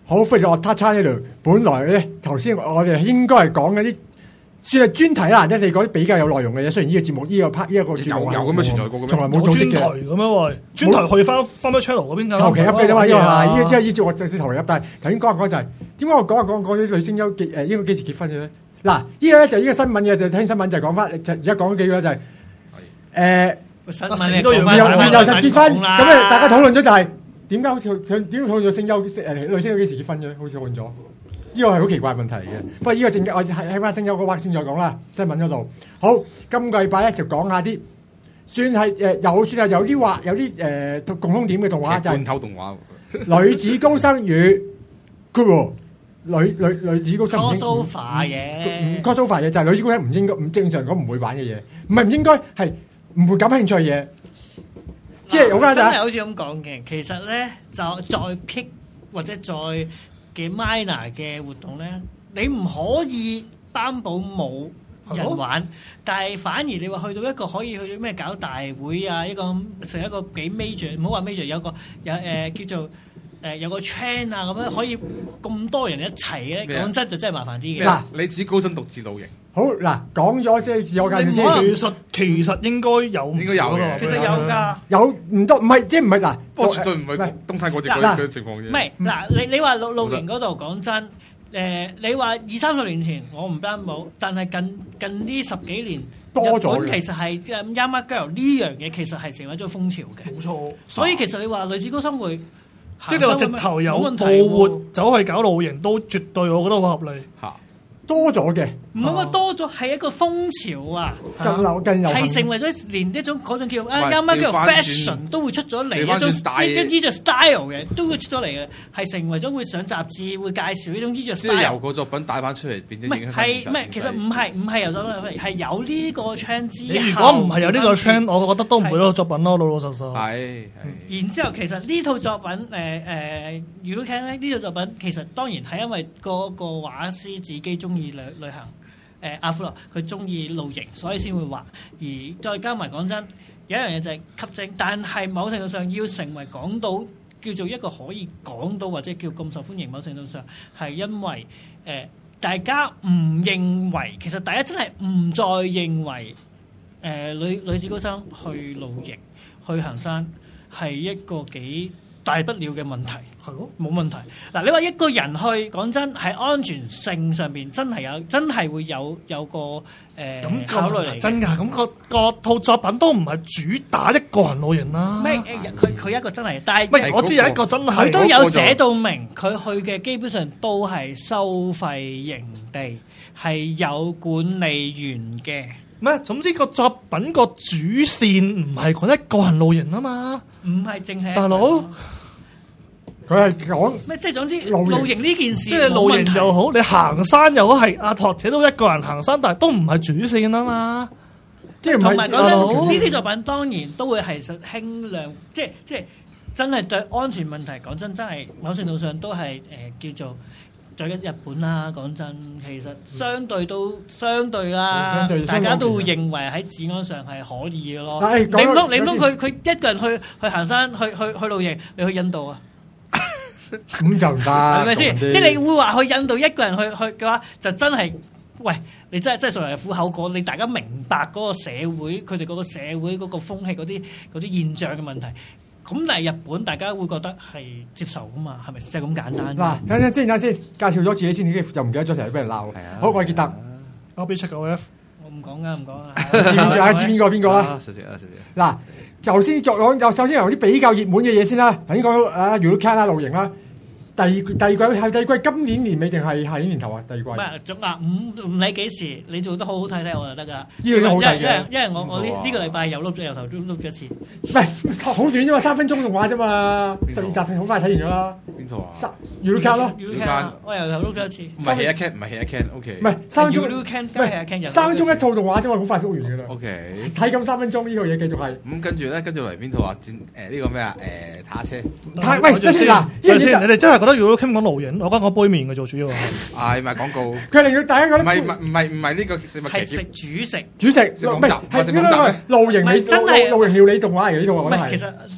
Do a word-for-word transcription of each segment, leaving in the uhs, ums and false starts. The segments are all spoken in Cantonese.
好，歡迎我 touch 呢度。本來咧，頭先我哋應該係講嗰啲算係專題啦，即係你講啲比較有內容嘅嘢。雖然呢個節目呢、這個 part 呢一個節目有有咁嘅存在過嘅咩？ 從來冇組織嘅。 專題咁樣喎，專題去翻翻翻 channel 嗰邊㗎。 求其噏嘅啫嘛，呢個係呢個呢節我正式求其噏。但係頭先講一講就係點解我講一講講啲女星優結誒應該幾時結婚嘅咧？嗱，呢個咧就呢個新聞嘅，就聽新聞就講翻，就而家講幾個就係誒新聞都要又又實結婚，咁咧大家討論咗就係。點解好似佢點討論咗星優誒女星優幾時結婚嘅？好似討論咗，呢個係好奇怪問題嘅。不過呢個正我喺喺翻星優嗰 part 先再講啦，新聞嗰度。好，今個禮拜咧就講下啲算係誒、呃、有算係有啲話有啲誒、呃、共通點嘅動畫，就係罐頭動畫 《女子高生與 Cool 女女女子高生 crossover 嘢 crossover 嘢就係女子高生唔應該唔正常講唔會玩嘅嘢，唔係唔應該係唔會感興趣嘅嘢。即係好簡單， 真係好似咁講嘅。其實咧，就再 pick 或者再嘅 minor 嘅活動咧，你唔可以擔保冇人玩，哦、但係反而你話去到一個可以去到咩搞大會啊，一個成一個幾 major，唔好話 major，有個有誒、呃、叫做誒、呃、有個 chain 啊咁樣可以咁多人一齊嘅，講真就真係麻煩啲嘅。 嗱， 你指高薪獨自露營。 好嗱，講咗先自我介紹先。 其實其實應該有， 應該有嘅。 其實有㗎， 有唔多，唔係即係唔係嗱。 不過絕對唔係東山嗰隻嗰啲情況啫。 唔係嗱，你你話露露營嗰度講真，誒你話二三十年前我唔擔保，但係近近呢十幾年多咗。 日本其實係 Yama Girl 呢樣嘢其實係成為咗風潮嘅。 冇錯。 所以其實你話女子高生會， 即係你話直頭有報活走去搞露營都絕對，我覺得好合理嚇。 多咗嘅， 唔係話多咗，係一個風潮啊！ 更流更有係成為咗連一種嗰種叫啊啱啱叫 fashion 都會出咗嚟，一種一衣着 style 嘅都會出咗嚟嘅，係成為咗會上雜誌會介紹呢種衣着 style。 即係由個作品帶翻出嚟變咗影響。 係唔係？其實唔係唔係由作品出嚟，係有呢個 trend 之後。 你如果唔係有呢個 trend，我覺得都唔會嗰個作品咯，老老實實。 係係。然之後其實呢套作品誒誒，如果聽咧呢套作品，其實當然係因為嗰個畫師自己中意旅旅行。誒阿夫羅佢中意露營，所以先會畫。而再加埋講真，有一樣嘢就係吸睛，但係某程度上要成為講到叫做一個可以講到或者叫咁受歡迎，某程度上係因為誒、呃、大家唔認為，其實大家真係唔再認為誒、呃、女女子高生去露營去行山係一個幾大不了嘅問題，係咯，冇問題。嗱，你話一個人去，講真係安全性上邊真係有，真係會有有個誒、呃、考慮嚟。 真㗎，咁、那個個套作品都唔係主打一個人露營啦。 咩？佢佢一個真係，但係、 那個、我知有一個真係， 佢都有寫到明，佢去嘅基本上都係收費營地，係有管理員嘅。 咩？總之個作品個主線唔係講一個人露營啊嘛， 唔係淨係大佬。 佢係講咩？即係總之露營呢件事， 即係露營又好，你行山又好，係阿拓者都一個人行山，但係都唔係主線啊嘛。 即係同埋講真，呢啲作品當然都會係實輕量，即係即係真係對安全問題講真，真係某程度上都係誒、呃、叫做。再一日本啦，講真，其實相對都相對啦，對大家都會認為喺治安上係可以嘅咯。你唔通你唔通佢佢一個人去去行山去去去露營，你去印度啊？ 咁就唔得， 係咪先？即係你會話去印度一個人去去嘅話，就真係喂，你真係真係屬於苦口過，你大家明白嗰個社會佢哋嗰個社會嗰個風氣嗰啲嗰啲現象嘅問題。咁但係日本大家會覺得係接受噶嘛？係咪就係咁簡單？ 嗱，等陣先，等陣先，介紹咗自己先，你就唔記得咗成日俾人鬧。係啊，好，我係傑特， 我俾七九 F， 我唔講噶，唔講啦。 大家知邊個邊個啦？ 食食啊食食。嗱， 頭先作講，就首先由啲比較熱門嘅嘢先啦。頭先講到啊 Yuru-can 啦，露營啦。第二第二季係第二季今年年尾定係下年年頭啊？第二季。唔係，總啊唔唔理幾時，你做得好好睇睇我就得㗎。 呢個都好睇嘅， 因為我我呢呢個禮拜又碌咗由頭碌咗一次。 唔係好短啫嘛，三分鐘動畫啫嘛，十二集好快睇完咗啦。 邊套啊 ？Yuru-can 咯。 Yuru-can，我由頭碌咗一次。 唔係 Hea-can，唔係 Hea-can，OK。 唔係三分鐘。 Yuru-can，唔係三分鐘一套動畫啫嘛，好快碌完㗎啦。 OK。 睇咁三分鐘呢個嘢繼續係。 咁跟住咧，跟住嚟邊套啊？戰誒呢個咩啊？誒踏車。 太喂，等先嗱， 你哋真係覺得Yuru-can講露營？我覺得我杯麵嘅做主要係賣廣告。 佢哋要大家覺得唔係唔係唔係呢個食物係食主食主食， 食網站係食網站咩？ 露營美真係露營料理動畫嚟嘅呢套，我覺得係。 其實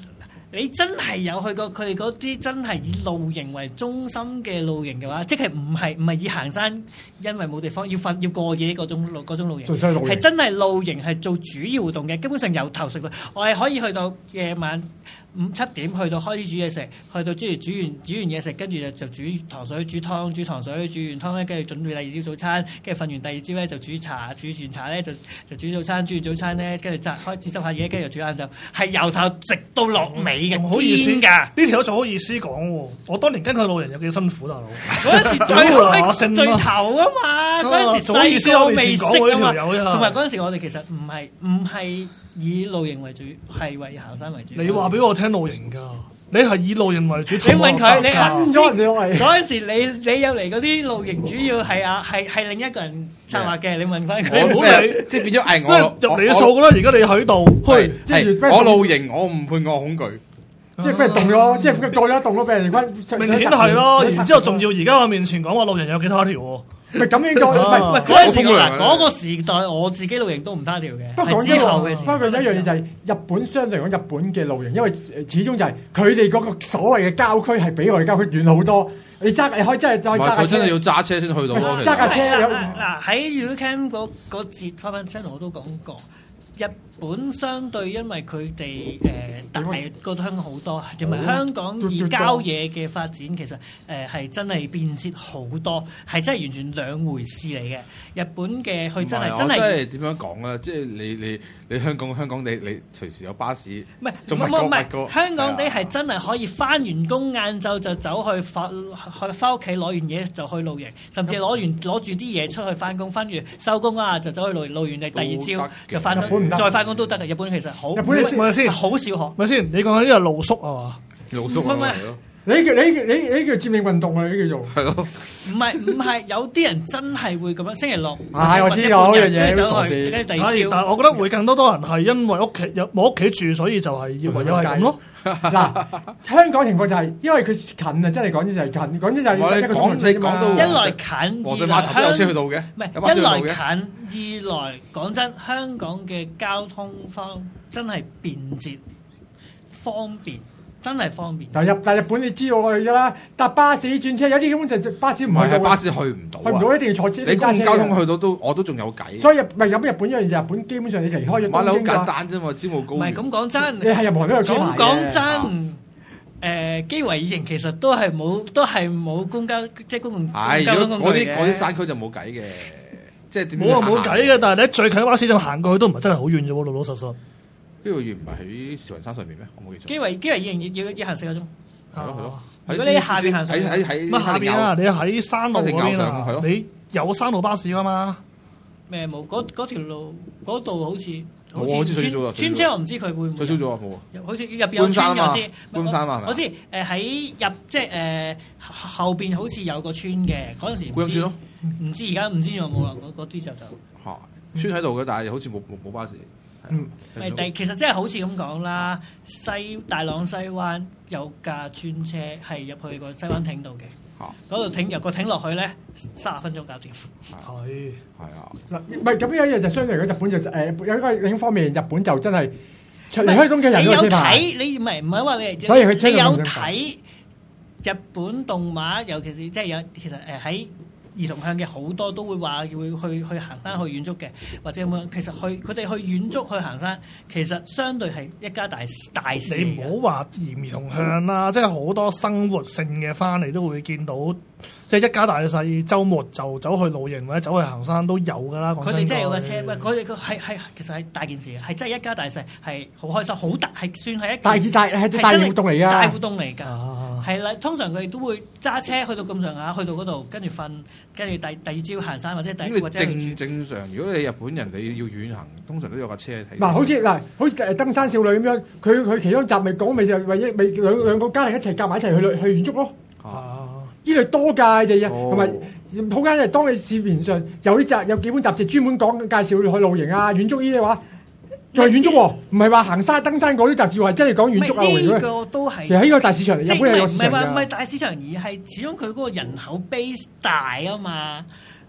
你真係有去過佢哋嗰啲真係以露營為中心嘅露營嘅話，即係唔係唔係以行山，因為冇地方要瞓要過夜嗰種露嗰種露營，係真係露營係做主要活動嘅。基本上由頭食到，我係可以去到夜晚五七點去到開始煮嘢食，去到之後煮完煮完嘢食，跟住就就煮糖水、煮湯、煮糖水、煮完湯咧，跟住準備第二朝早餐，跟住瞓完第二朝咧就煮茶，煮完茶咧就就煮早餐，煮完早餐咧跟住執開始執下嘢，跟住煮晏晝，係由頭直到落尾嘅， 仲好意思㗎！ 呢條友仲好意思講喎，我當年跟佢露營有幾辛苦大佬， 嗰陣時最最頭啊嘛，嗰陣時細個未識啊嘛，同埋嗰陣時我哋其實唔係唔係以露營為主，係為行山為主。 你話俾我聽露營㗎，你係以露營為主。 你問佢，你跟咗人哋落嚟。 嗰陣時你你有嚟嗰啲露營，主要係啊係係另一個人策劃嘅。你問翻佢， 我唔好理， 即係變咗係我入嚟嘅數㗎啦。而家你喺度， 係即係我露營，我唔判我恐懼。 即係俾人動咗，即係過咗一動咗俾人軍。 明顯係咯，然之後仲要而家我面前講話露營有幾多條喎？ 唔係咁應該，唔係唔係嗰陣時嗱嗰個時代，我自己露營都唔單條嘅。 不過講之後嘅時， 不過有一樣嘢就係日本相對嚟講，日本嘅露營，因為始終就係佢哋嗰個所謂嘅郊區係比我哋郊區遠好多。你揸你可以真係再揸架車， 真係要揸車先去到咯。 揸架車有嗱喺 Ucam 嗰嗰節翻翻 channel 我都講過。日本相對因為佢哋誒大過香港好多，同埋香港以郊野嘅發展其實誒係、呃、真係便捷好多，係真係完全兩回事嚟嘅。日本嘅佢真係真係， 即係點樣講咧？即係你你你香港香港地你隨時有巴士， 唔係仲唔係唔係香港地係真係可以翻完工晏晝就走去翻去翻屋企攞完嘢就去露營，甚至攞完攞住啲嘢出去翻工，翻完收工啊就走去露露完，你第二朝就翻到。再翻工都得嘅，日本其實好， 日本你咪先好少學。 咪先，你講緊呢個露宿啊嘛？ 露宿唔係唔係， 你叫你你你叫佔領運動啊？你叫做係咯？ 唔係唔係，有啲人真係會咁樣，星期六係我知道嗰樣嘢， 走去跟住第二朝。 但係我覺得會更多多人係因為屋企有冇屋企住，所以就係以為有係咁咯。 嗱，香港情況就係因為佢近啊，真係講真就係近，講真就係一個鐘頭啫嘛。 一來近， 二來香有車去到嘅， 唔係一來近，二來講真，香港嘅交通方真係便捷方便。真係方便。但入但日本你知道我哋㗎啦，搭巴士轉車有啲根本就巴士唔係係巴士去唔到， 去唔到一定要坐車。 你公共交通去到都我都仲有計。 所以唔係有日本一樣嘢，日本基本上你離開咗東京買樓好簡單啫嘛，招募高。 唔係咁講真， 你係任何都有車牌嘅。 講真，誒基圍營其實都係冇都係冇公交即係公共交通工具嘅。 嗰啲嗰啲山區就冇計嘅，即係冇啊冇計嘅，但係你最近巴士站行過去都唔係真係好遠啫喎，老老實實。 呢個月唔係喺慈雲山上面咩？我冇記錯。 基圍基圍營要要要行四個鐘。 係咯係咯。 如果你喺下邊行， 喺喺喺乜下邊啊？你喺山路嗰邊啊？你有山路巴士噶嘛？ 咩冇？嗰嗰條路嗰度好似好似穿穿車，我唔知佢會唔會。 取消咗啊！冇啊。 好似入邊有村嘅，我知。 搬山啊！ 我知誒喺入即係誒後邊好似有個村嘅嗰陣時。 觀音村咯。 唔知而家唔知有冇啦？嗰啲就就嚇村喺度嘅，但係好似冇冇冇巴士。 嗯，誒，但其實真係好似咁講啦，西大朗西灣有架專車係入去個西灣亭度嘅，嗰度停由個亭落去咧，三十分鐘搞掂。 係係啊， 嗱，唔係咁有一樣就相對嚟講，日本就誒有一個另一方面，日本就真係離開東京人都有車牌。 你有睇，你唔係唔係話你， 所以佢你有睇日本動畫，尤其是即係有其實誒喺。兒童向嘅好多都會話會去去行山去遠足嘅，或者咁樣。其實去佢哋去遠足去行山，其實相對係一家大大事。 你唔好話兒童向啦，即係好多生活性嘅翻嚟都會見到，即係一家大細週末就走去露營或者走去行山都有㗎啦。 佢哋真係有架車，喂，佢哋個係係其實係大件事，係真係一家大細係好開心，好大係算係一大大係大活動嚟㗎， 大活動嚟㗎。係啦，通常佢哋都會揸車去到咁上下，去到嗰度跟住瞓，跟住第第二朝行山或者第或者正正常，如果你日本人你要遠行，通常都有架車睇。 嗱，好似嗱，好似誒登山少女咁樣，佢佢其中集咪講咪就為一咪兩兩個家庭一齊夾埋一齊去去遠足咯。啊，呢類多㗎你啊，同埋好簡單係當你市面上有啲雜有幾本雜誌專門講介紹去露營啊、遠足呢啲話。仲係遠足喎，唔係話行山登山嗰啲雜誌話真係講遠足啊！ 呢個都係其實呢個大市場嚟，日本係有市場㗎。 唔係話唔係大市場，而係始終佢嗰個人口 base 大啊嘛。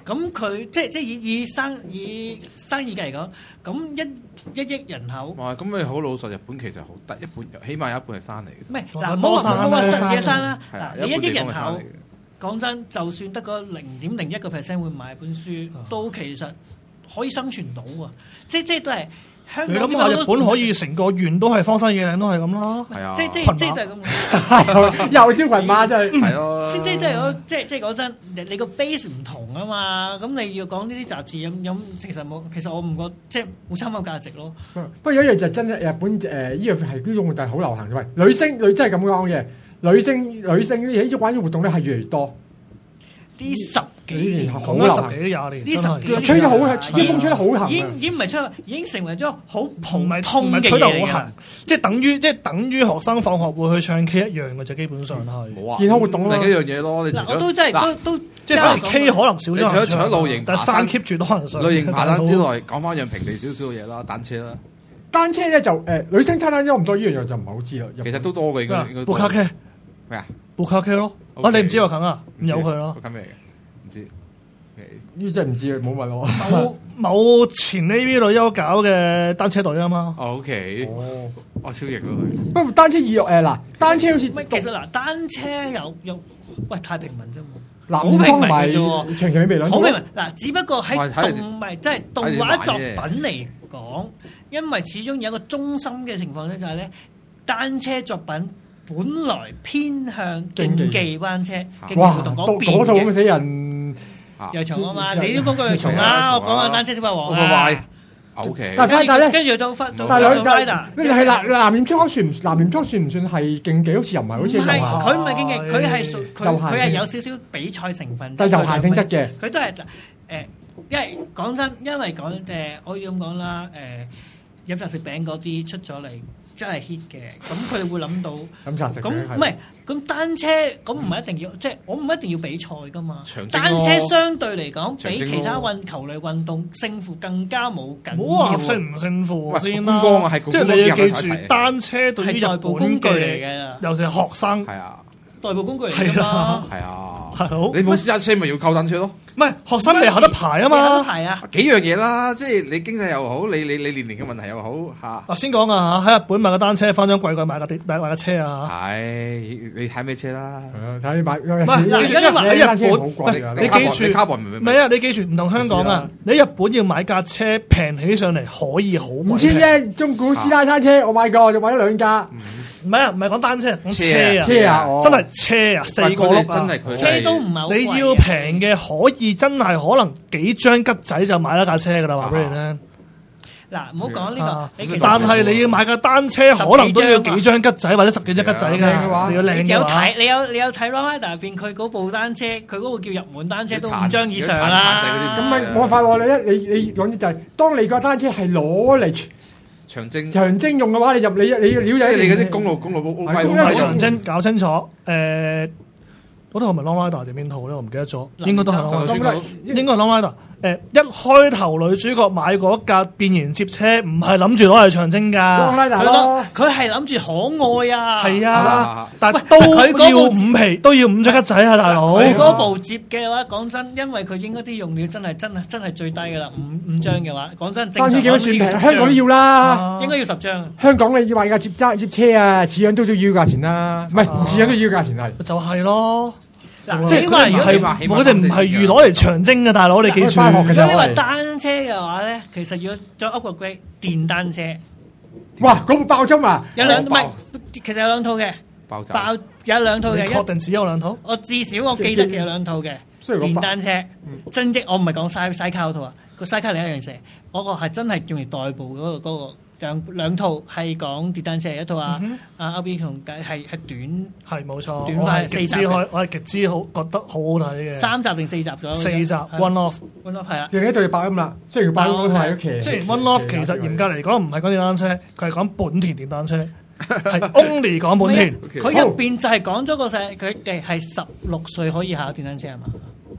咁佢即係即係以以生以生意計嚟講，咁一一億人口， 哇！咁你好老實，日本其實好得一半，起碼有一半係山嚟嘅。 唔係嗱，冇話冇話實嘅山啦。 係啊嗱，你一億人一半地方係山嚟口，講真，就算得個零點零一個 percent 會買本書，都其實可以生存到喎。即即都係香港。 你諗下，日本可以成個縣都係荒山野嶺都係咁啦。 係啊， 即即群馬即都係咁。 又燒群馬真係。 係咯， 即即都係講即即講真，你你個 base 唔同啊嘛，咁你要講呢啲雜誌咁咁，其實冇，其實我唔覺即冇參考價值咯。 不過有一樣就真係日本誒呢個係呢種活動係好流行嘅，喂女星女真係咁講嘅，女星女星呢啲玩嘅活動咧係越嚟越多。 呢十幾年， 好講流行咗十幾廿年， 呢真係十幾年吹得好啊啲風吹得好行啊已經已經唔係吹，已經成為咗好唔普係通嘅唔係吹得嘢嚟㗎好行，即係等於即係等於學生放學會去唱 K 一樣嘅啫，基本上係。 冇啊， 健康活動咯另一樣嘢咯。你除嗱， 咗我都真係嗱都都即係反而 K 可能少咗人你除咗除咗唱露營但係山爬山 keep 住多人上。 類型爬山之大佬外，講翻樣平地少少嘅嘢啦，單車啦， 單車咧就誒女星踩單車我唔多呢樣嘢就唔係好知啦。 其實都多嘅應該應該多。 布卡 K 咩啊？ 布卡 K 咯， OK 啊你唔知我啃啊，唔由佢咯。 布卡咩嚟嘅？唔知。 呢真係唔知啊，冇問我。 某某前 A V 女優搞嘅單車隊啊嘛。 哦，OK， 哦， 我超型咯佢。 不過單車意欲誒嗱，單車好似唔係其實嗱，單車有有喂太平民啫嘛。 南好平民方同埋嘅啫喎長期未兩好明白嗱，只不過我喺係睇動唔係即係動畫作品嚟講，因為始終有一個中心嘅情況咧，就係咧單車作品本來偏向競技班車、競技哇， 活動嗰嗰邊嘅， 嗰套咁死人， 又重啊嘛， 即你都幫佢又重啊，我講下單車小霸王啊， OK， 但係但係咧跟住到翻到但係兩到 Rider， 但係南南面裝算唔南面裝算唔算係競技？好似又唔係，好似唔係遊行佢唔係競技，佢係屬佢遊行佢係有少少比賽成分， 但係遊行性質嘅。 佢都係嗱誒，因為講真，因為講誒，我要咁講啦，誒飲茶食餅嗰啲出咗嚟真係 hit 嘅，咁佢哋會諗到飲茶食咁餅係唔係咁單車咁唔係一定要，即係我唔一定要比賽噶嘛長。征單咯車相對嚟講， 長征咯比其他運球類運動勝負更加冇緊唔好話要。 勝唔勝負喂先啦， 觀光啊係即係你要記住觀光結合一齊單車對於日係代步本工具嚟嘅， 嘅， 尤其係學生， 係啊， 代步工具嚟㗎嘛。 係啊， 係好你冇私家車咪要靠單車咯？ 唔係學生未考得牌啊有得嘛。 排啊！ 幾樣嘢啦，即係你經濟又好，你你你年齡嘅問題又好嚇。 嗱先講啊嚇，喺日本買個單車翻張貴貴買架啲買買架車啊係你睇咩車啦？ 係啊，睇你買。唔係嗱而家你話喺日本好貴㗎。 你記住你卡博唔唔係啊！你記住唔同香港啊，你喺日本要買架車平起上嚟可以好五千貴平。 啫，中古師奶單車我買過，仲買咗兩架。 唔係啊，唔係講單車，講車啊， 車啊，哦真係車啊，四個佢轆啊哋真係佢車都唔係好貴嘅你要平嘅可以真係可能幾張吉仔就買得架車噶啦，話俾你聽。 嗱，唔好講呢啊個，你其實但係你要買架單車，可能都要幾張吉仔或者十幾張吉仔靚嘅話㗎。你要靚你嘅話， 有睇，你有你有睇《Ron Rider》入邊佢嗰部單車，佢嗰個叫入門單車都五張以上啦。 咁咪冇辦法喎！你一你你講嘅就係，當你個單車係攞嚟長征， 長征用嘅話，你入你你要料即仔係你嗰啲公路公路係威公路睇長長征搞清楚。誒，嗰套係咪 Long Rider 定邊套咧？我唔記得咗，應該都係 Long 就 Rider。 算咁應該係 Long Rider。誒，一開頭女主角買嗰架變形接車，唔係諗住攞嚟長征當㗎。 拉達咯。 佢係諗住可愛啊！ 係啊啊，但喂都佢嗰部要五皮，都要五張吉仔啊，大佬。 佢嗰部接嘅話，講真，因為佢應該啲用料真係真係真係最低㗎啦，五五張嘅話，講真，正常三千幾蚊算平， 講香港都要啦。 啊應該要十張。 香港你要買架接揸接車啊，似樣都都要價錢啦，唔係唔似樣都要價錢係。 就係咯。 嗱， 即係起碼如果佢哋唔係起碼起碼我哋唔係預攞嚟長征嘅，大佬你記住。 返學嘅如果你話就係單車嘅話咧，其實要再 upgrade 電單車， 哇！嗰部爆針啊！ 有兩唔係爆， 其實有兩套嘅， 爆炸。 爆有兩套嘅，一你確定只有兩套？ 我至少我記得嘅有兩套嘅雖然講電單車，真即我唔係講 side side car 嗰套啊，個 side car 另一樣嘢，嗰個係真係用嚟代步嗰個嗰個兩兩套係講電單車，一套啊嗯阿阿 B 同係係短係冇錯， 短我係極快四集嘅之開，我係極之好覺得好好睇嘅。 三集定四集咗？ 四集係 one off。 one off 係啊， 淨係一對爆音啦，雖然爆音嗰套係都騎。 雖然 one off 其實嚴格嚟講唔係講電單車，佢係講本田電單車，係 only 講本田。 佢入邊就係講咗個世，佢哋係十六歲可以考電單車係嘛？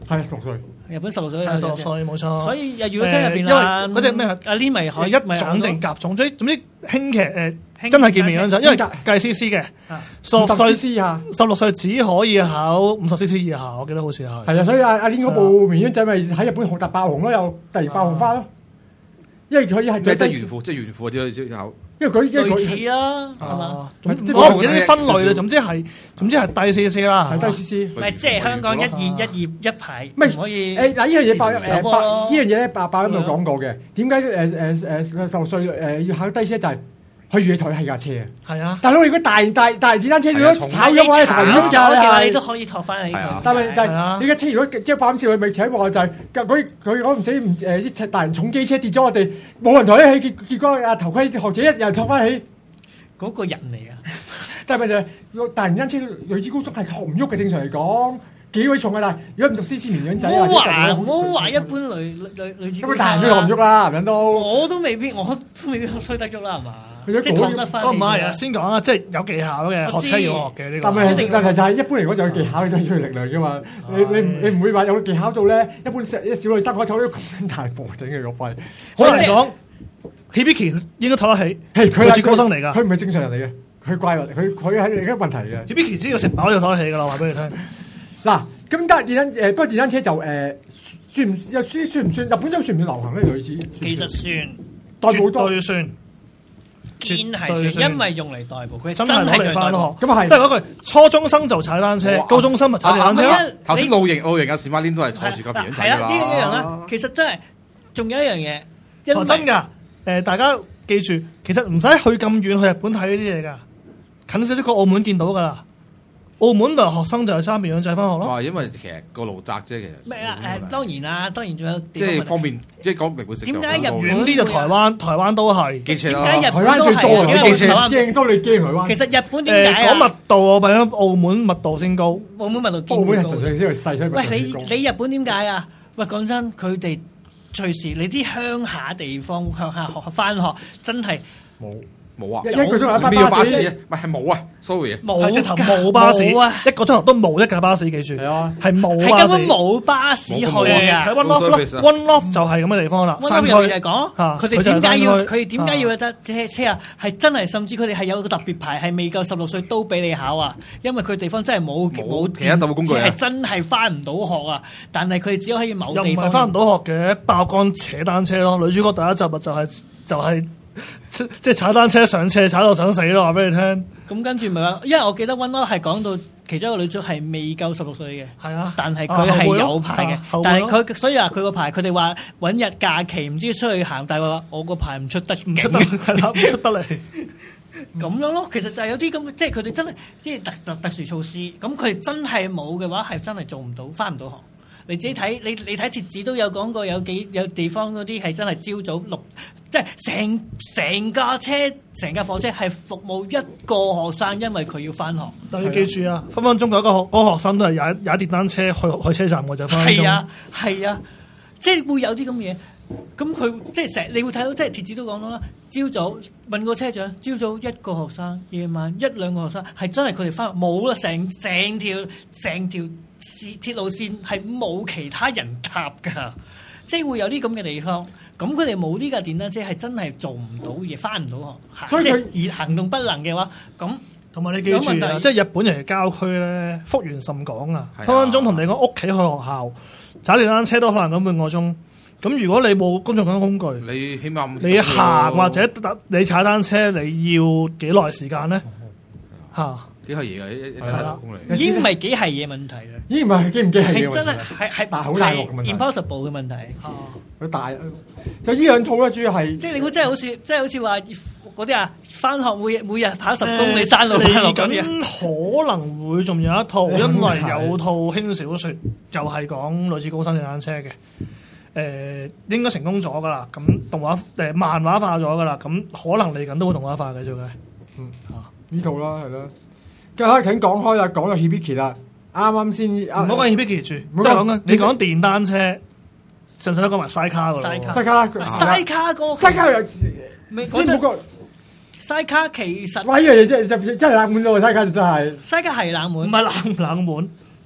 係十六歲。 日本十六歲， 係十六歲冇錯。 所以如果聽入邊因為嗰隻咩阿 Lin 咪可以一種定甲種，總之總之輕騎誒真係見面嗰陣，因為計 C C 嘅，十六歲 C C 啊， 十六歲只可以考五十 C C 以下，我記得好似係。 係啊，所以阿阿 Lin 嗰部綿羊仔咪喺日本學達爆紅咯，又突然爆紅翻咯。因為佢係即係炫富，即係炫富之之後。 因為佢因為類似啦，係嘛？ 我唔記得啲分類啦，總之係總之係低 C C 啦， 係低 C C。 唔係即係香港一二一二一排， 唔可以誒嗱，呢樣嘢爆誒爆呢樣嘢咧，爆爆喺度講過嘅。點解誒誒誒十六歲誒要考低 C C 就係去越野台係架車啊？ 係啊！ 大佬，如果大大大電單車如果炒咗嘅台咗嘅話，你你都可以托翻起佢。 但係就係你架車如果即係爆笑，佢咪扯話就係佢佢講唔死唔誒啲大人重機車跌咗我哋，冇人抬得起，結結果阿頭盔學者一人托翻起。 嗰個人嚟啊！ 但係咪就係大型單車女子高速係學唔喐嘅？正常嚟講幾位重啊！但係如果五十 C C 綿羊仔啊， 唔好話唔好話一般女女女子高速， 咁大人都學唔喐啦，男人都我都未必，我都未必推得喐啦，係嘛？ 即係托得翻。 哦，唔係啊，先講啊，即係有技巧嘅，學車要學嘅呢個。 但係但係就係一般嚟講就有技巧，你都要出力量㗎嘛。你你你唔會話有技巧到咧，一般一小女生可以唞到咁大貨整嘅個肺， 好難講。Hibiki 應該唞得起， 係佢係高生嚟㗎， 佢唔係正常人嚟嘅，佢怪物，佢佢係另一個問題嘅。 Hibiki 只要食飽就唞得起㗎啦，話俾你聽。 嗱，咁但係電單誒，不過電單車就誒算唔又算算唔算？日本都算唔算流行咧？類似其實算代步多， 絕對算， 堅係算，因為用嚟代步，佢真係攞嚟翻學。 咁啊係， 即係嗰句初中生就踩單車，高中生咪踩電單車咯。 頭先露營露營嘅史馬連都係坐住個綿羊仔係啦， 啦。 呢一樣啦，其實真係仲有一樣嘢， 哦真㗎。誒，大家記住，其實唔使去咁遠去日本睇呢啲嘢㗎，近少少過澳門見到㗎啦。澳門咪學生就係揸綿羊仔翻學咯。 哇，因為其實個路窄啫，其實。 咩啊？誒，當然啦，當然仲有即係方便，即係講靈活性。 點解日本遠啲就台灣，台灣都係。 機車點解日本都係機車？ 驚多你驚台灣。 其實日本點解啊？ 講密度我比澳門密度先高。 澳門密度澳門係純粹先係細細。 喂，你你日本點解啊？喂，講真，佢哋。隨時你啲鄉下地方鄉下學翻學真係冇冇啊！ 一個鐘頭一班巴士啊，唔係係冇啊，sorry 啊， 冇直頭冇巴士啊， 一個鐘頭都冇一架巴士，記住係啊， 係冇係根本冇巴士去啊！ 喺 One Love 啦 ，One Love 就係咁嘅地方啦。 山區嚟講，佢哋點解要佢點解要有得車車啊？係真係甚至佢哋係有個特別牌，係未夠十六歲都俾你考啊！因為佢地方真係冇冇其他代步工具啊， 係真係翻唔到學啊！但係佢哋只可以某地方又唔係翻唔到學嘅，爆肝扯單車咯。女主角第一集咪就係就係。即係踩單車上車，踩到想死咯！話俾你聽。 咁跟住咪話，因為我記得 One Love 係講到其中一個女主係未夠十六歲嘅， 係啊， 但係佢係有牌嘅， 啊、 但係佢所以話佢個牌，佢哋話揾日假期唔知出去行，但係話我個牌唔出得， 唔出得，係啦，唔出得嚟。 咁樣咯，其實就係有啲咁，即係佢哋真係即係特特特殊措施，咁佢哋真係冇嘅話，係真係做唔到，翻唔到學。你自己睇，你你睇貼紙都有講過，有幾有地方嗰啲係真係朝早六，即係成成架車、成架火車係服務一個學生，因為佢要翻學。 但你記住啊，分分鐘嗰個學嗰個學生都係踩踩電單車去去車站嘅就分分鐘。 係啊，係啊，即係會有啲咁嘢。咁佢即係成，你會睇到即係貼紙都講到啦。朝早問個車長，朝早一個學生，夜晚一兩個學生，係真係佢哋翻學冇啦，成成條成條線鐵路線係冇其他人搭㗎，即係會有啲咁嘅地方。咁佢哋冇呢架電單車係真係做唔到嘢，翻唔到學。 所以佢而行動不能嘅話，咁同埋你記住啊，即係日本人嘅郊區咧，幅員甚廣啊，分分鐘同你講屋企去學校，踩電單車都可能咁半個鐘。咁如果你冇公共交通工具， 你起碼你行或者你踩單車，你要幾耐時間咧？嚇幾係嘢嘅，一一睇十公里， 已經唔係幾係嘢問題啦。 已經唔係幾唔幾係嘢問題， 係真係係係大好大鑊嘅問題 ，impossible 嘅問題。 佢大就呢兩套咧，主要係即係你估真係好似，即係好似話嗰啲啊，翻學每每日跑十公里山路翻落咁樣。 可能會仲有一套，因為有套輕小說就係講類似高生電單車嘅。誒、呃、應該成功咗噶啦，咁動畫誒、呃、漫畫化咗噶啦，咁可能嚟緊都會動畫化嘅，做嘅。 嗯啊，呢套啦，係啦。跟住可以請講開啦，講到 Hibiki 啦，啱啱先唔好講 Hibiki 住，即係講緊你講電單車，上上都講埋西卡噶啦。 西卡， 西卡， 西卡哥， 西卡又先冇個西卡其實， 哇！呢樣嘢真係真係冷門咯，西卡就真係。 西卡係冷門， 唔係冷唔冷門。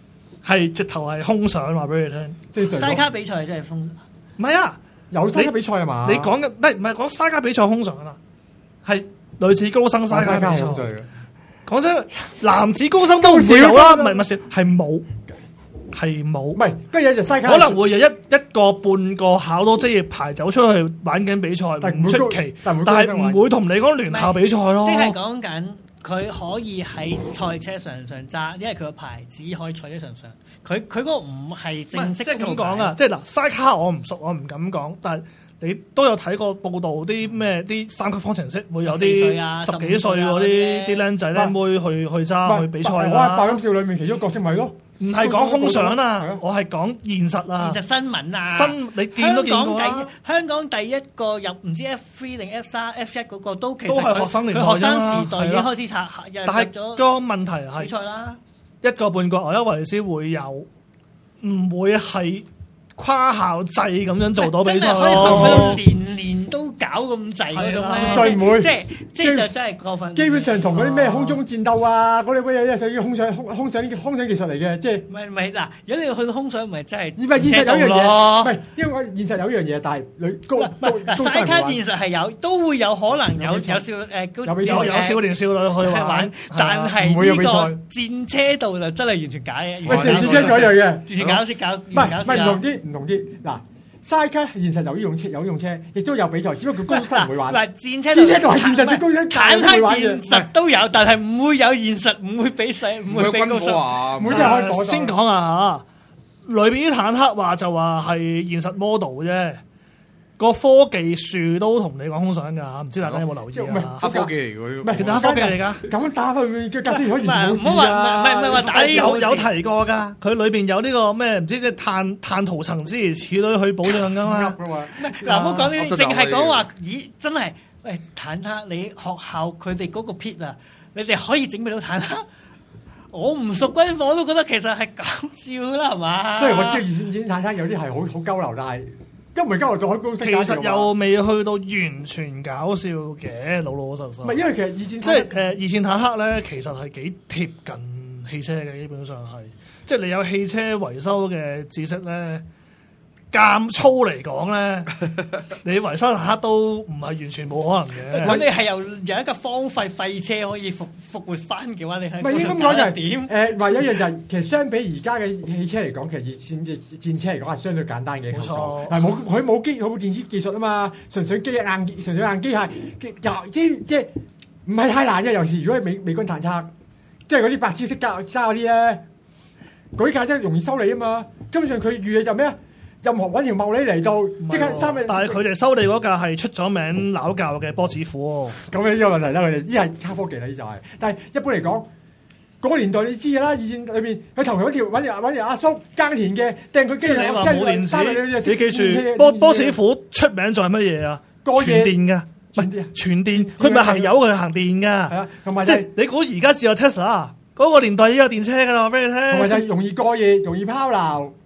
係直頭係空想話俾你聽。 即係西卡比賽真係封， 唔係啊， 有西卡比賽係嘛？ 你講嘅唔係唔係講西卡比賽空想啦，係類似高生西卡比賽。講真，男子高生都唔會有啦，唔係乜事，係冇。係冇，唔係，跟住就西卡可能會有一一個半個考到職業牌走出去玩緊比賽，唔出奇，但係唔會同你講聯校比賽咯。 即係講緊佢可以喺賽車場上揸，因為佢個牌只可以賽車場上。佢佢嗰個唔係正式。 即係咁講啊！即係嗱，西卡我唔熟，我唔敢講，但係你都有睇過報道啲咩啲三級方程式會有啲十幾歲嗰啲啲僆仔僆妹去去揸去比賽啦。 我係白金少裏面其中角色咪咯。 唔係講空想啊，我係講現實啊， 現實新聞啊， 新你見都見過啦。 香港第一個入唔知 F 三定 F 三 F 一嗰個都其實都係學生年代佢學生時代已經開始拆， 但係個問題係比賽啦， 一個半個牛一維斯會有，唔會係跨校制咁樣做到比賽咯。 年年都搞咁滯嗰種咧， 絕對唔會。 即係即係就真係過分。 基本上同嗰啲咩空中戰鬥啊，嗰啲乜嘢咧，屬於空想空空想空想技術嚟嘅，即係。 唔係唔係嗱，如果你要去到空想，唔係真係。 唔係現實有一樣嘢，唔係因為我現實有一樣嘢，但係女高嗱西卡現實係有，都會有可能有有少誒有有少年少女去玩， 但係呢個戰車道就真係完全假嘅。 喂，戰車嗰樣嘢， 完全搞笑搞， 唔係唔係唔同啲唔同啲嗱。西卡現實有呢種車，有呢種車，亦都有比賽，只不過高生唔會玩。 嗱，戰車戰車就係現實，高生坦克現實都有，但係唔會有現實，唔會比細，唔會比高生。 每隻可以講先講下嚇，裏邊啲坦克話就話係現實 model 啫。個科技樹都同你講空想㗎，唔知大家有冇留意啊？ 黑科技嚟㗎， 唔係其實黑科技嚟㗎。 咁打佢嘅架先可以冇事啊！唔係唔係話打有有提過㗎，佢裏邊有呢個咩唔知即係碳碳塗層之類此類去保養㗎嘛。 嗱，唔好講呢啲，淨係講話，咦，真係喂坦克，你學校佢哋嗰個 pit 啊，你哋可以整俾到坦克。我唔熟軍火都覺得其實係搞笑啦，係嘛？ 雖然我知道二線戰坦克有啲係好好交流，但係。都唔係交流咗開公司， 其實又未去到完全搞笑嘅，老老實實。 唔係因為其實二線即係誒二線坦克咧，其實係幾貼近汽車嘅，基本上係。即係你有汽車維修嘅知識咧，咁粗嚟講咧，你維修坦克都唔係完全冇可能嘅。 咁你係由有一個荒廢廢車可以復復活翻嘅話，你係唔係應該講就係點？ 誒，唯一一樣就係其實相比而家嘅汽車嚟講，其實二線嘅戰車嚟講係相對簡單嘅。冇錯，嗱冇佢冇機冇電子技術啊嘛，純粹機硬純粹硬機械，又即即係唔係太難嘅。尤其是如果係美美軍坦克，即係嗰啲白痴識揸揸嗰啲咧，嗰啲架真係容易修理啊嘛。根本上佢預嘅就咩啊？任何揾條茂利嚟到，即刻三日。 但係佢哋收你嗰架係出咗名撈教嘅波子虎喎。 咁呢個問題啦，佢哋呢係黑科技啦，呢就係。但係一般嚟講，嗰個年代你知㗎啦，二戰裏邊佢頭條嗰條揾條揾條阿叔耕田嘅，掟佢機你話冇電池，你記住波波子虎出名在乜嘢啊？傳電㗎，唔係傳電，佢唔係行油，佢行電㗎。係啊，同埋即係你估而家試下 Tesla 嗰個年代已經有電車㗎啦，話俾你聽。 同埋就係容易過熱，容易拋流。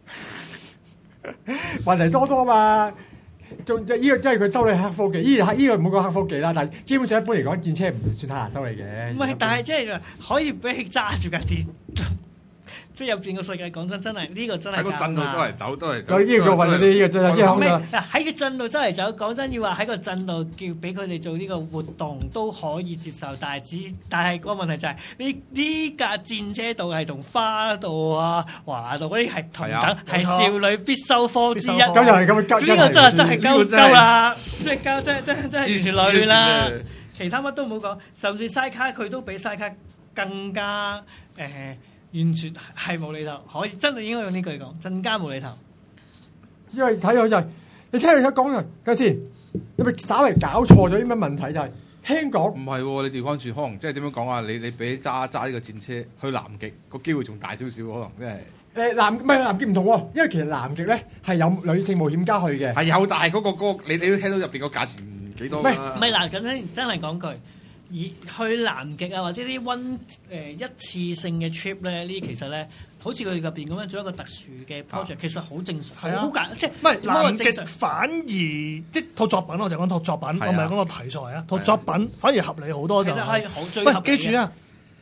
問題多多嘛，仲即係呢個真係佢修理黑科技，依個依個唔好講黑科技啦，但係基本上一般嚟講，戰車唔算太難修理嘅。 唔係，但係即係可以俾佢揸住架電，即係入邊個世界講真，真係呢個真係喺個震度周圍走，都係有呢個運嗰啲呢個真係即係好啦。 嗱喺個震度周圍走，講真要話喺個震度叫俾佢哋做呢個活動都可以接受，但係只但係個問題就係呢呢架戰車道係同花道啊、華道嗰啲係同等，係少女必修科之一。 咁又係咁，呢個真係真係鳩鳩啦，即係鳩，真係真係真係少女啦。其他乜都唔好講，甚至西卡佢都比西卡更加誒。呃完全係冇厘頭，可以真係應該用呢句講，更加冇厘頭。 因為睇到就係、是、你聽佢而家講嘅，睇先，你咪稍微搞錯咗啲乜問題就係、是、聽講。 唔係喎，你調翻轉，可能即係點樣講啊？你你俾揸揸呢個戰車去南極，個機會仲大少少，可能即係。誒南唔係南極唔同喎，因為其實南極咧係有女性冒險家去嘅。係有，但係嗰個嗰個你你都聽到入邊個價錢幾多啦？ 唔係嗱，咁真真係講句。而去南極啊，或者啲溫誒一次性嘅 trip 咧，呢啲其實咧，好似佢哋入邊咁樣做一個特殊嘅 project，、啊、其實好正常，係啊，好簡即係唔係南極反而即套作品，我就講套作品，啊、我唔係講個題材啊，套作品反而合理好多就係、是。 其實係好最合理。 記住啊，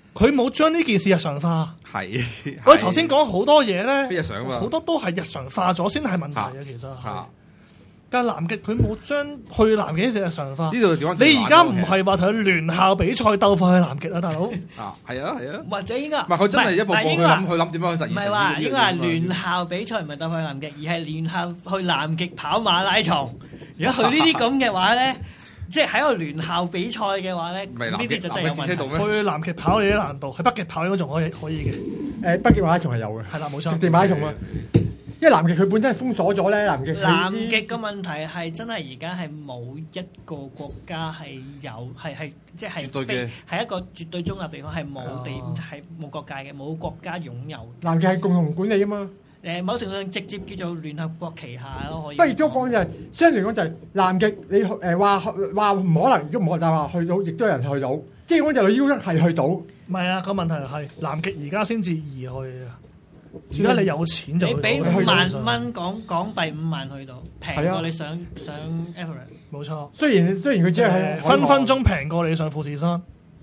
佢冇將呢件事日常化。 係， 我哋頭先講好多嘢咧， 非日常嘛， 好多都係日常化咗先係問題嘅，其實係。 啊但係南極佢冇將去南極呢件事日常化。 呢度點講？ 你而家唔係話同佢聯校比賽鬥快去南極啊，大佬。 啊，係啊，係啊。 或者應該唔係佢真係一步步去諗，去諗點樣去實現。 唔係話應該係聯校比賽唔係鬥快去南極，而係聯校去南極跑馬拉松。如果去呢啲咁嘅話咧，即係喺個聯校比賽嘅話咧，呢啲就真係有問題。 去南極跑有啲難度，去北極跑應該仲可以可以嘅。 誒，北極馬拉松係有嘅。係啦，冇錯。極地馬拉松啊。因為南極佢本身係封鎖咗咧，南極。 南極嘅問題係真係而家係冇一個國家係有係係即係非係一個絕對中立地方，係冇地係冇國界嘅，冇國家擁有。 南極係共同管理啊嘛。 誒，某程度上直接叫做聯合國旗下咯，可以。 不過亦都講就係，相對嚟講就係南極，你誒話話唔可能，都唔可能話去到，亦都有人去到。即係講就係要一係去到。唔係啊，個問題係南極而家先至易去啊。而家你有錢就你俾五萬蚊港港幣五萬去到，平過你上上 Everest。 冇錯。 雖然雖然佢只係分分鐘平過你上富士山。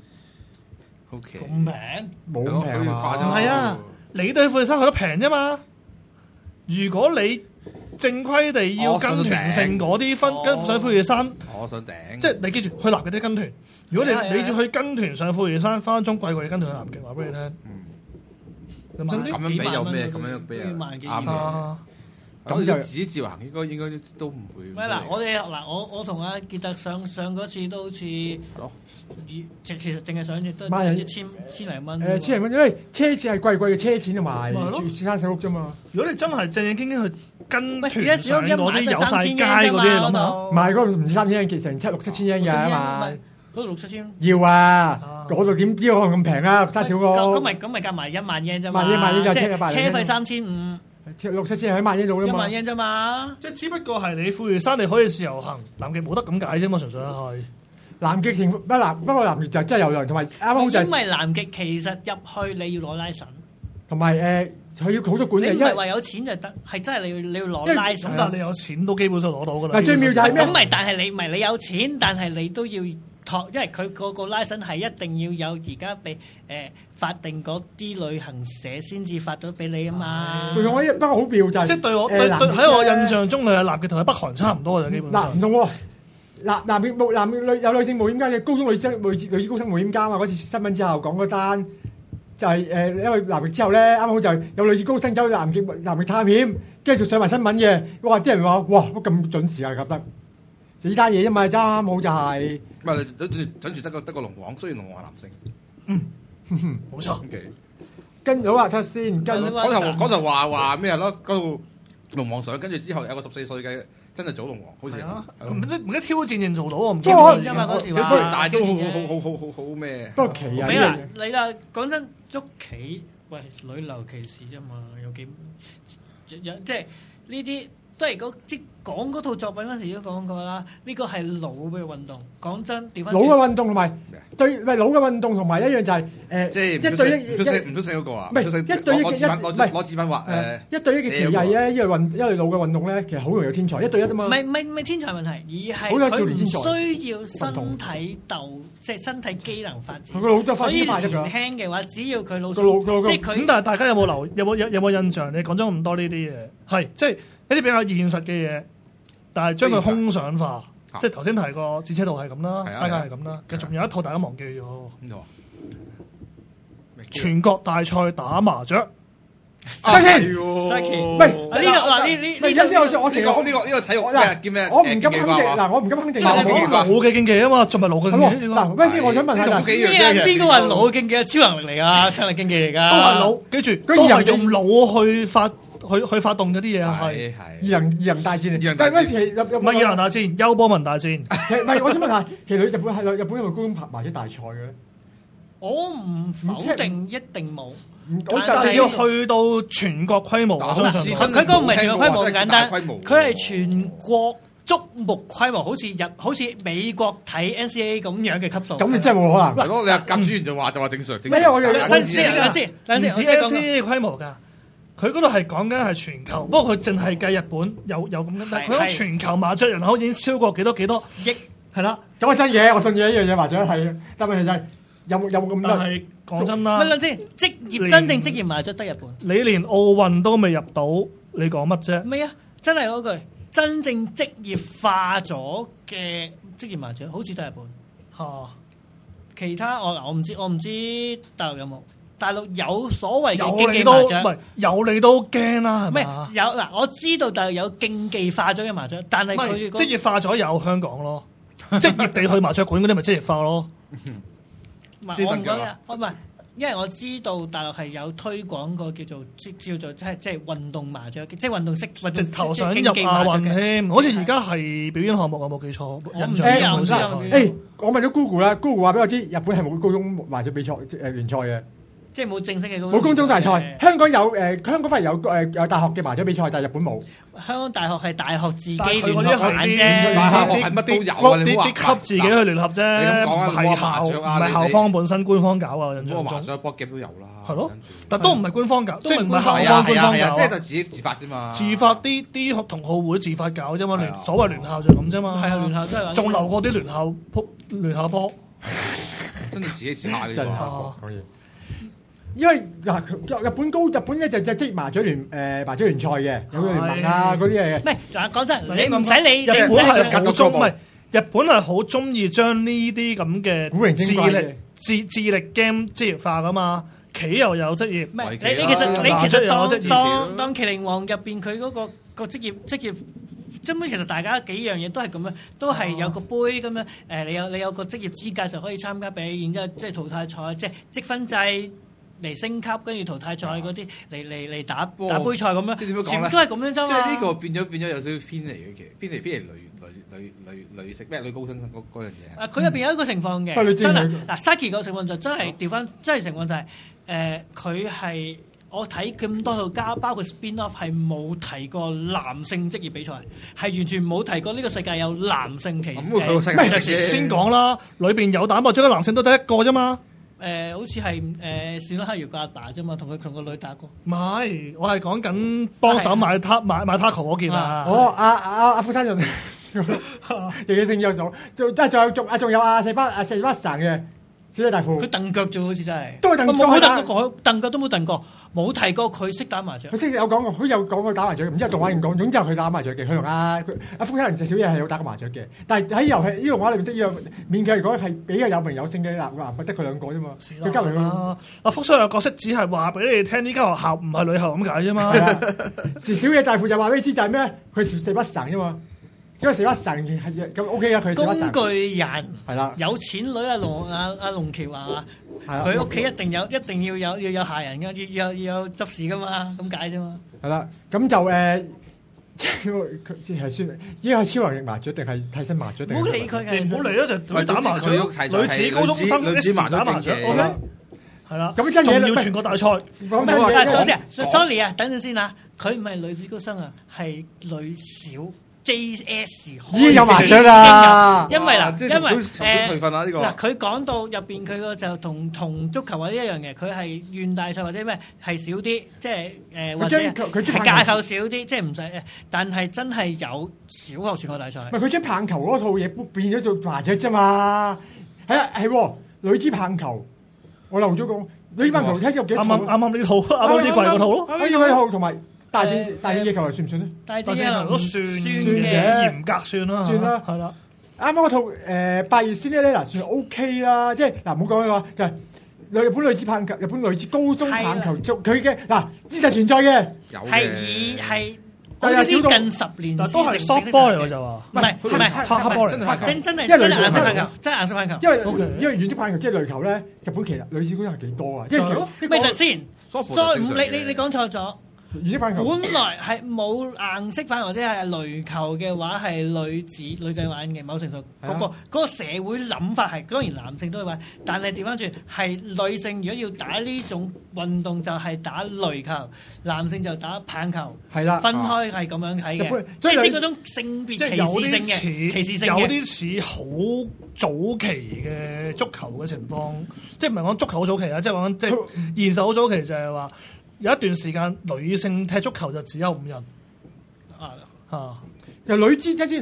O K。 咁平？ 冇咁平啊！ 唔係啊，你對富士山去得平啫嘛。如果你正規地要跟團性嗰啲分跟上富士山， 我想頂。 即係你記住去南極都跟團。如果你你要去跟團上富士山，分分鐘貴過你跟團去南極。話俾你聽。咁樣比有咩？咁樣比啱嘅。咁就自己自行，應該應該都唔會。 喂嗱，我哋嗱我我同阿傑特上上嗰次都好似，其實淨係上亦都千千零蚊。 誒千零蚊，因為車錢係貴貴嘅車錢同埋住山小屋啫嘛。 如果你真係正正經經去跟團上嗰啲有晒街嗰啲諗下， 唔係嗰度唔止三千蚊，成七六七千蚊嘅嘛。 嗰度六七千。 要啊！嗰度點知可能咁平啊？山小屋。 咁咪咁咪夾埋一萬日圓啫嘛。 萬日萬日就車一百。 車費三千五。 六七千喺萬英度啦嘛， 一萬英啫嘛， 即係只不過係你富士山你可以自由行，南極冇得咁解啫嘛，純粹係南極情不南不過南極就真係有量，同埋啱啱好就係因為南極其實入去你要攞 license， 同埋誒佢要好多管理， 你唔係話有錢就得，係真係你要你要攞 license， 但係你有錢都基本上攞到噶啦。 但係最妙就係咩？ 咁咪但係你唔係你有錢，但係你都要託，因為佢嗰個 license係一定要有而家俾誒法定嗰啲旅行社先至發到俾你啊嘛。不過好妙就係即係對我對喺我印象中，你係南極同喺北韓差唔多嘅基本上。 嗱唔同喎，南南極冒南極女有女性冒險家嘅高中女生女女子高生冒險家嘛。嗰次新聞之後講嗰單就係誒，因為南極之後咧，啱好就係有女子高生走去南極南極探險，跟住上埋新聞嘅。哇！啲人話哇，咁準時啊，覺得呢單嘢啫嘛，啱好就係。 唔係，等住等住得個得個龍王，雖然龍王係男性。 嗯，冇錯。 跟好啊，睇下先。跟嗰頭嗰頭話話咩咯？嗰度龍王上，跟住之後有個十四歲嘅真係做龍王，好似唔得唔得挑戰認做到啊！唔挑戰啫嘛，嗰時話。 但係都好好好好好好咩？ 不過奇啊！ 俾啦，你啦，講真，捉棋喂女流騎士啫嘛，有幾有即係呢啲。都係嗰即講嗰套作品嗰時都講過啦，呢個係老嘅運動。講真，調翻老嘅運動同埋對，唔係老嘅運動同埋一樣就係誒， 即係一對一， 唔出聲唔出聲嗰個啊， 唔係一對一嘅一，唔係攞紙筆畫誒， 一對一嘅棋藝咧，因為運因為老嘅運動咧，其實好容易有天才，一對一啫嘛。 唔係唔係唔係天才問題，而係佢唔需要身體鬥，即係身體機能發展。 佢老咗發展快啫。 所以年輕嘅話，只要佢老， 即係佢。咁但係大家有冇留有冇有有冇印象？你講咗咁多呢啲嘢，係即係。一啲比較現實嘅嘢，但係將佢空想化，啊、即係頭先提過《戰車道》係咁啦，《世界》係咁啦，其實仲有一套大家忘記咗， 邊套啊？ 全國大賽打麻雀。 西奇， 西奇， 唔係呢個嗱呢呢呢， 有先我我其實呢個呢個體育咩叫咩？ 我唔敢肯定嗱，我唔敢肯定。 老嘅競技啊嘛，仲係老嘅競技。 嗱，咩先？我想問下嗱， 咩邊個話老嘅競技啊？超能力嚟㗎，超能力競技嚟㗎。 都係老，記住，都係用腦去發。去去發動嗰啲嘢係二人二人大戰，但係嗰時係唔係二人大戰，優波文大戰。 唔係，我想問下，其實日本係日本有冇高中拍麻雀大賽嘅咧？ 我唔否定一定冇， 但係要去到全國規模。我相信佢嗰個唔係全國規模咁簡單，佢係全國矚目規模，好似日好似美國睇 N C A A 咁樣嘅級數。 咁你真係冇可能。 係咯，你話甲主員就話就話正常。 咩啊？我有兩知兩知兩知， 唔止 N C A A 規模㗎。佢嗰度係講緊係全球，不過佢淨係計日本有有咁樣，但係佢講全球麻雀人口已經超過幾多幾多億，係啦。 咁係真嘢，我信嘢呢樣嘢麻雀係，但係問題就係有冇有冇咁多？ 但係講真啦， 乜撚先？職業真正職業麻雀得日本， 你連奧運都未入到，你講乜啫？ 咩啊？真係嗰句，真正職業化咗嘅職業麻雀，好似得日本嚇。啊、其他我嗱我唔知，我唔知大陸有冇。大陸有所謂嘅競技麻雀， 唔係有你都驚啦，係咪？ 有嗱，我知道大陸有競技化咗嘅麻雀，但係佢職業化咗有香港咯，職業地去麻雀館嗰啲咪職業化咯。 唔係我唔講嘅，我唔係，因為我知道大陸係有推廣過叫做叫做即係即係運動麻雀，即係運動式直頭想入亞運添，好似而家係表演項目，我冇記錯。 我唔知啊，唔知啊。 誒，我問咗 Google 啦 ，Google 話俾我知，日本係冇高中麻雀比賽誒聯賽嘅。 即係冇正式嘅冇高中大賽，香港有誒、呃，香港反而有誒、呃、有大學嘅麻雀比賽，但係日本冇。 香港大學係大學自己聯合啫， 大學係乜都有啊！你啲級自己去聯合啫，唔係校唔係校方本身官方搞啊！印象中麻雀、波game都有啦， 係咯，但都唔係官方搞，即係唔係校方官方搞， 即係就自己自發啫嘛。 自發啲啲同好會自發搞啫嘛，聯所謂聯校就咁啫嘛。 係啊，聯校都係仲留過啲聯校撲聯校波， 跟住自己自發嘅真係可以。因為嗱，日本高日本咧就就職業麻雀聯誒麻雀聯賽嘅，有個聯盟啊嗰啲嘢嘅。 唔係嗱，講真，你唔使理， 日本係好中唔係日本係好中意將呢啲咁嘅古靈精怪嘅智智力 game 職業化噶嘛，棋又有職業。 唔係你你其實你其實當當當麒麟王入邊佢嗰個個職業職業。根本其實大家幾樣嘢都係咁樣，都係有個杯咁樣。誒，你有你有個職業資格就可以參加比，然之後即係淘汰賽，即係積分制嚟升級，跟住淘汰賽嗰啲嚟嚟嚟打打杯賽咁樣。 即係點樣講咧？ 全部都係咁樣啫嘛。 即係呢個變咗變咗有少少偏離嘅，其實偏離偏離女女女女女食咩女高生嗰嗰樣嘢。 啊，佢入邊有一個情況嘅， 嗯、 真係嗱 Saki 個情況就真係調翻，真係情況就係誒佢係。我睇咁多套加，包括 spin off 係冇提過男性職業比賽，係完全冇提過呢個世界有男性棋。 咁佢先講啦，裏邊有打麻雀嘅男性都得一個啫嘛。 誒、呃，好似係誒小黑瑤個阿爸啫嘛，同佢同個女打過。 唔係，我係講緊幫手買塔買買 taco 嗰件啊。 哦，阿阿阿福山潤，亦嘅聲優組，仲即係仲有仲啊仲有阿四巴阿四巴神嘅。小李大富， 佢蹬腳啫，好似真係都係蹬腳， 冇蹬過，蹬腳都冇蹬過，冇提過佢識打麻雀。 佢識有講過，佢有講過打麻雀，唔知係動畫定講，總之係佢打麻雀嘅。佢同阿佢阿福山潤小野係有打過麻雀嘅，但係喺遊戲呢個動畫裏面的呢樣勉強嚟講係比較有名有姓嘅男男，得佢兩個啫嘛。再加埋佢阿福山潤角色只係話俾你哋聽，呢間學校唔係女校咁解啫嘛。 是小野大富就話俾你知就係咩？佢是四不神啫嘛。因為四不神係咁 OK 啊，佢四不神。 工具人係啦， 有錢女阿龍阿阿龍橋啊，佢屋企一定有一定要有要有下人噶，要要要有執事噶嘛，咁解啫嘛。 係啦，咁就誒，即係佢先係算，依家係超能力麻雀定係替身麻雀定？ 唔好理佢嘅， 唔好理啦，就打麻雀，類似高中生類似麻雀打麻雀。 OK，係啦， 咁真係仲要全國大賽。 講緊嘢 ，sorry 啊，等陣先啊，佢唔係女子高生啊，係女小。J S 已經有麻雀啦， 因為嗱，因為誒嗱，佢講到入邊佢個就同同足球或者一樣嘅，佢係縣大賽或者咩係少啲，即係誒或者係架構少啲，即係唔使誒，但係真係有小學全國大賽。 唔係佢將棒球嗰套嘢變咗做麻雀啫嘛，係啊係女子棒球，我漏咗講女子棒球睇下有幾套，啱啱啱啱呢套，啱啱呢季嗰套咯，啱啱呢套同埋。大戰大戰野球算唔算咧？ 大戰野球都算嘅，嚴格算啦， 算啦，係啦。啱啱嗰套誒八月先咧嗱，算 OK 啦。即係嗱，唔好講呢個，就係日本女子棒球、日本女子高中棒球足佢嘅嗱，事實存在嘅， 係以係好似近十年都係 softball 嚟嘅就話， 唔係唔係黑黑波嚟， 真係真係真係顏色棒球，真係顏色棒球。 因為因為軟式棒球即係壘球咧，日本其實女子高中係幾多啊？即係咪就先？你你你講錯咗。本來係冇硬式棒或者係壘球嘅話係女子女仔玩嘅，某程度嗰、嗰個嗰個社會諗法係當然男性都會玩，但係調翻轉係女性如果要打呢種運動就係打壘球，男性就打棒球， 係啦， 分開係咁樣睇嘅，即係即嗰種性別歧視性嘅歧視性嘅， 有啲似好早期嘅足球嘅情況，即係唔係講足球好早期啊，即係講即係現實好早期就係話。有一段時間女性踢足球就只有五人，啊啊！ 由女子睇先，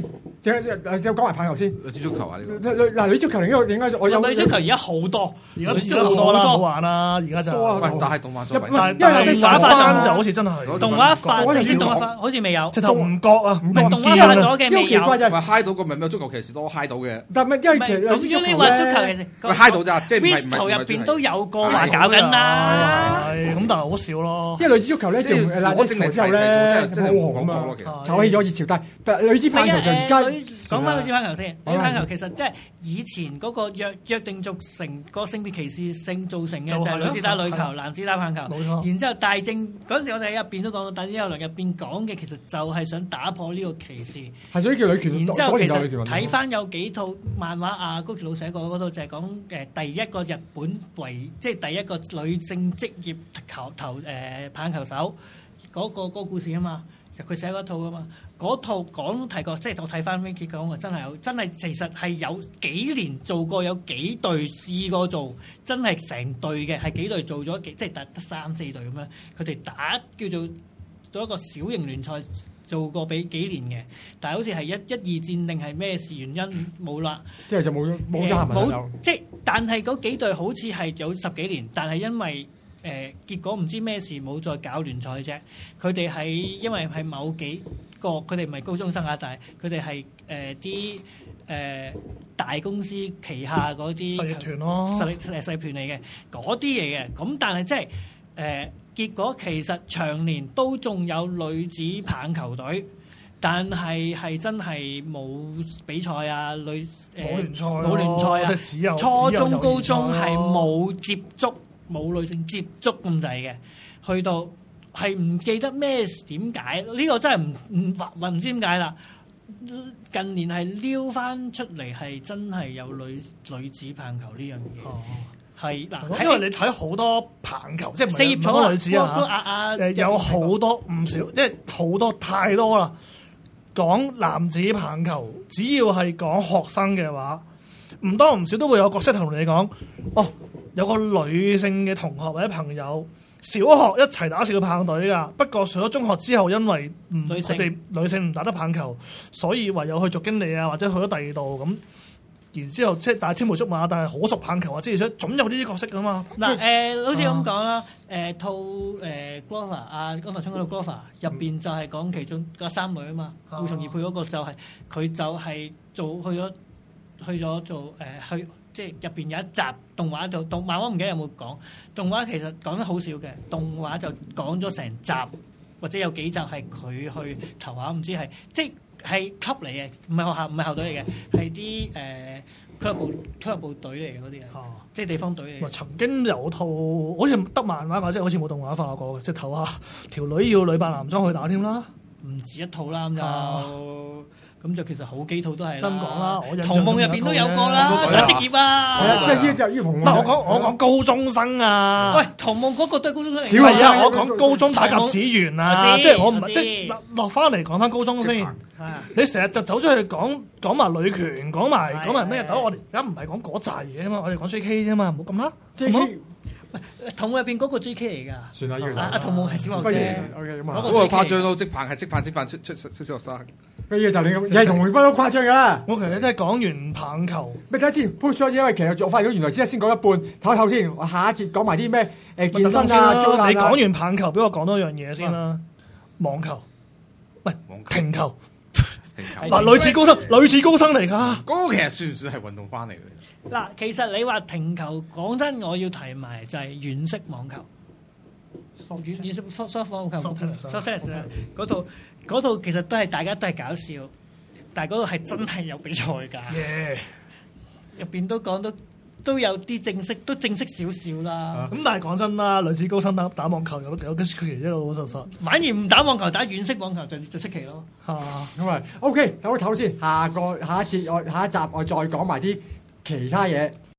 先先講埋棒球先。 女子足球啊呢個。嗱女足球另一個點解我有女足球而家好多， 而家女足球好多啦，好玩啦，而家就。 喂，但係動畫作品， 但係動畫化就好似真係。 動畫化正式動畫化好似未有。 直頭唔覺啊，唔動畫化咗嘅未有。 喂，嗨到個咪咩足球騎士多嗨到嘅。 但係因為其實咁如果你話足球其實， 喂嗨到咋，即係唔係唔係。 入邊都有個話搞緊啦， 係咁，但係好少咯。 因為女子足球咧，就攞正嚟之後咧，好紅啊嘛，炒起咗熱潮。但係女子棒球就而家講翻女子棒球先，女子棒球其實即係以前嗰個約約定俗成個性別歧視性造成嘅就係女子打女球，男子打棒球。冇錯。然之後大正嗰陣時，我哋喺入邊都講到，大正有良入邊講嘅其實就係想打破呢個歧視。 係所以叫女權。 然之後其實睇翻有幾套漫畫啊，高橋老寫過嗰套就係講誒第一個日本為即係第一個女性職業球投誒棒球手嗰個嗰個故事啊嘛。佢寫嗰套噶嘛，嗰套講提過，即係我睇翻 Vicky 講話，真係有，真係其實係有幾年做過，有幾隊試過做，真係成隊嘅，係幾隊做咗幾，即係得得三四隊咁樣，佢哋打叫做做一個小型聯賽，做過俾幾年嘅，但係好似係一一二戰定係咩事原因冇啦， 即係就冇冇咗下文啦。 即係但係嗰幾隊好似係有十幾年，但係因為誒、呃、結果唔知咩事冇再搞聯賽啫，佢哋係因為係某幾個，佢哋唔係高中生啊，但係佢哋係誒啲誒大公司旗下嗰啲實業團咯， 實力誒實業團嚟嘅嗰啲嘢嘅，咁但係即係誒結果其實長年都仲有女子棒球隊，但係係真係冇比賽啊，女誒冇聯賽冇聯賽啊， 只有初中高中係冇接觸。冇女性接觸咁滯嘅，去到係唔記得咩點解？呢、這個真係唔唔話唔知點解啦。近年係撩翻出嚟，係真係有女女子棒球呢樣嘢。係嗱、哦， 因為你睇好多棒球，即係四葉草啊， 女子啊嚇，有好多唔少，即係好多太多啦。講男子棒球，只要係講學生嘅話，唔多唔少都會有角色同你講，哦。有個女性嘅同學或者朋友，小學一齊打小棒隊㗎。不過上咗中學之後，因為佢哋女性唔打得棒球，所以唯有去做經理啊，或者去咗第二度咁。然之後即係大青梅竹馬，但係好熟棒球啊，之類總有呢啲角色㗎嘛。嗱誒、 呃，好似咁講啦，誒套誒 Glover 啊，剛才衝嗰個 Glover 入邊就係講其中個三女啊嘛，護松而配嗰個就係、是、佢就係做去咗去咗做誒、呃、去。即係入邊有一集動畫度，動漫我唔記得有冇講。動畫其實講得好少嘅，動畫就講咗成集，或者有幾集係佢去投下，唔知係即係級嚟嘅，唔係學校，唔係校隊嚟嘅，係啲誒俱樂部俱樂部隊嚟嘅嗰啲啊，即係地方隊嚟嘅。曾經有套好似得漫畫，或者好似冇動畫化過嘅，即係投下條女要女扮男裝去打添啦，唔止一套啦咁就。咁就其實好幾套都係真講啦，我童夢入邊都有個啦，打職業啊， 即係呢就呢童夢。 唔係我講我講高中生啊， 喂，童夢嗰個都係高中生嚟。 小係啊，我講高中打甲子園啊，即係我唔係即係落翻嚟講翻高中先。你成日就走咗去講講埋女權，講埋講埋咩？等我哋而家唔係講嗰扎嘢啊嘛，我哋講 J K 啫嘛，唔好咁啦。J K 童夢入邊嗰個 J K 嚟㗎。算啦，要阿童夢係小學啫。 O K 咁啊， 嗰個誇張到即棒係即棒即棒出出出小學生。 嘅嘢就你咁，係同回不都誇張㗎啦。 我其實真係講完棒球， 咪睇下先 push 咗，因為其實我發現咗原來先先講一半，唞一唞先。我下一節講埋啲咩誒健身啊， 你講完棒球，俾我講多樣嘢先啦。網球，喂，停球，嗱，女子高生，女子高生嚟㗎。 嗰個其實算唔算係運動翻嚟嘅？ 嗱，其實你話停球，講真，我要提埋就係軟式網球。軟軟式 soft 網球 soft tennis 嗰套嗰套其實都係大家都係搞笑，但係嗰度係真係有比賽㗎。入邊都講到都有啲正式，都正式少少啦。咁但係講真啦，女子高生打打網球有有啲出奇啫，老老實實。反而唔打網球，打軟式網球就就出奇咯。 啊，咁啊 OK，唞一唞先，下個下一節我下一集我再講埋啲其他嘢。